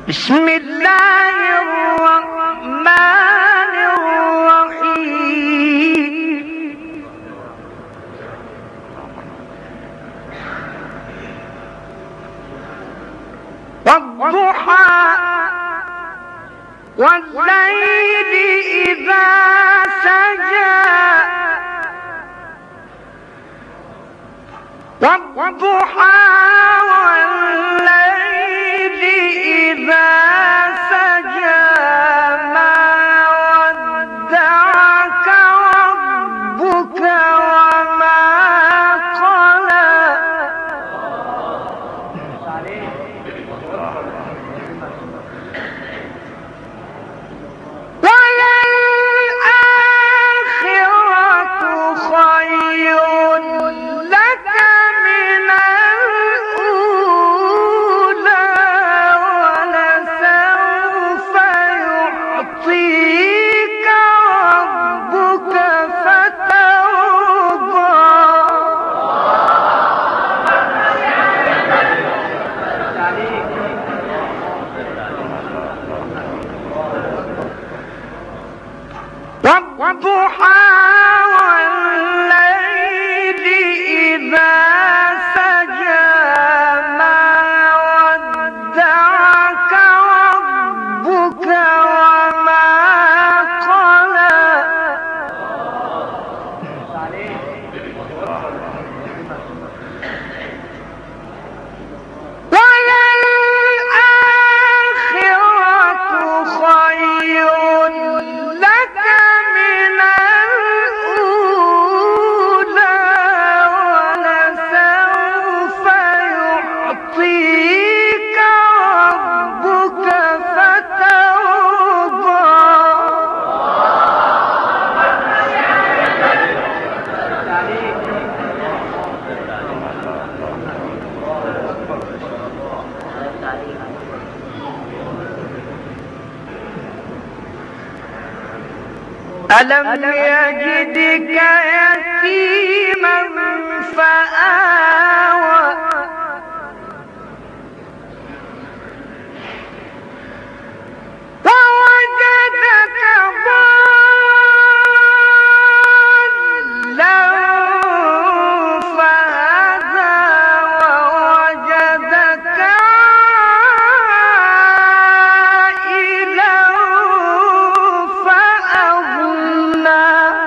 بسم الله الرحمن الرحيم والضحى والليل إذا سجى والضحى والليل إذا سجى ما ودعك ربك وما قلى وللآخرة خير لك من الأولى ولسوف يعطيك ربك فترضى والضحى والليل إذا سجى ما ودعك ربك وما قلى وللآخرة خير لك من الأولى ولسوف يعطيك ربك فترضى ألم يجدك يتيما فآوى ووجدك ضالا فهدى ووجدك عائلا فأغنى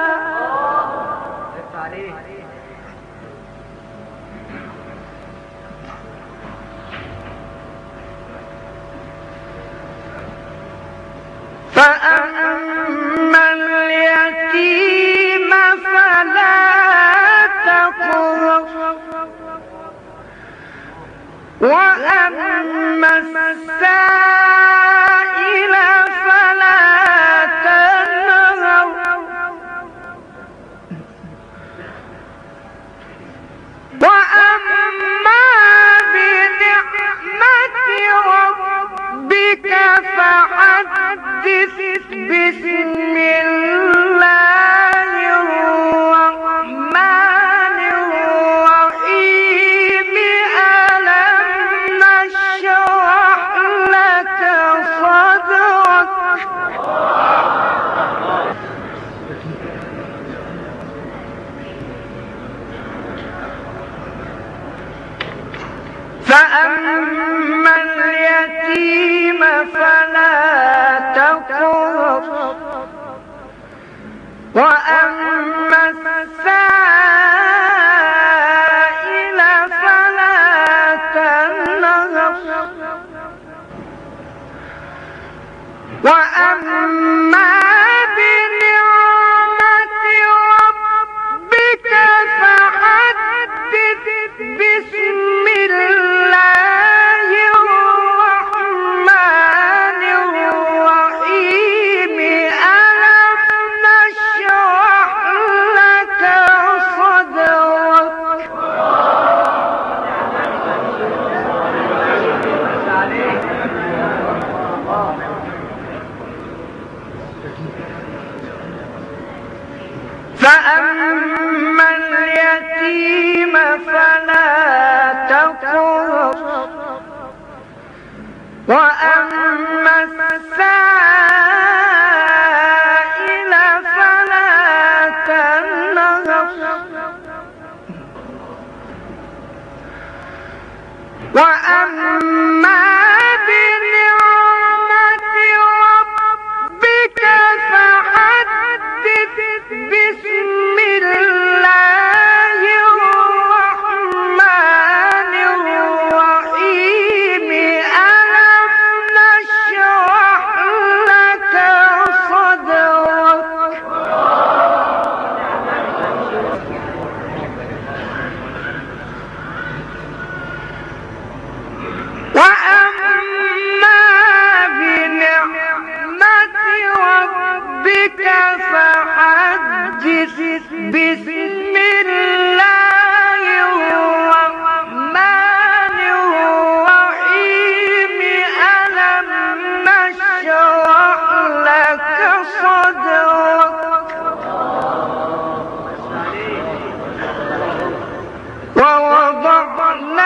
فأما اليتيم فلا تقهر وأما السائل فلا تنهر وأما بنعمة ربك فحدث بسم الله الرحمن الرحيم ألم نشرح لك صدرك فأما اليتيم فلا تقهر وأما السائل فلا تنهر وأما بنعمة ربك فحدث بسم الله الرحمن الرحيم ألم نشرح لك صدرك فأما اليتيم فلا تقهر ربك فحدث بسم الله الرحمن الرحيم ألم نشرح لك صدرك ووضعنا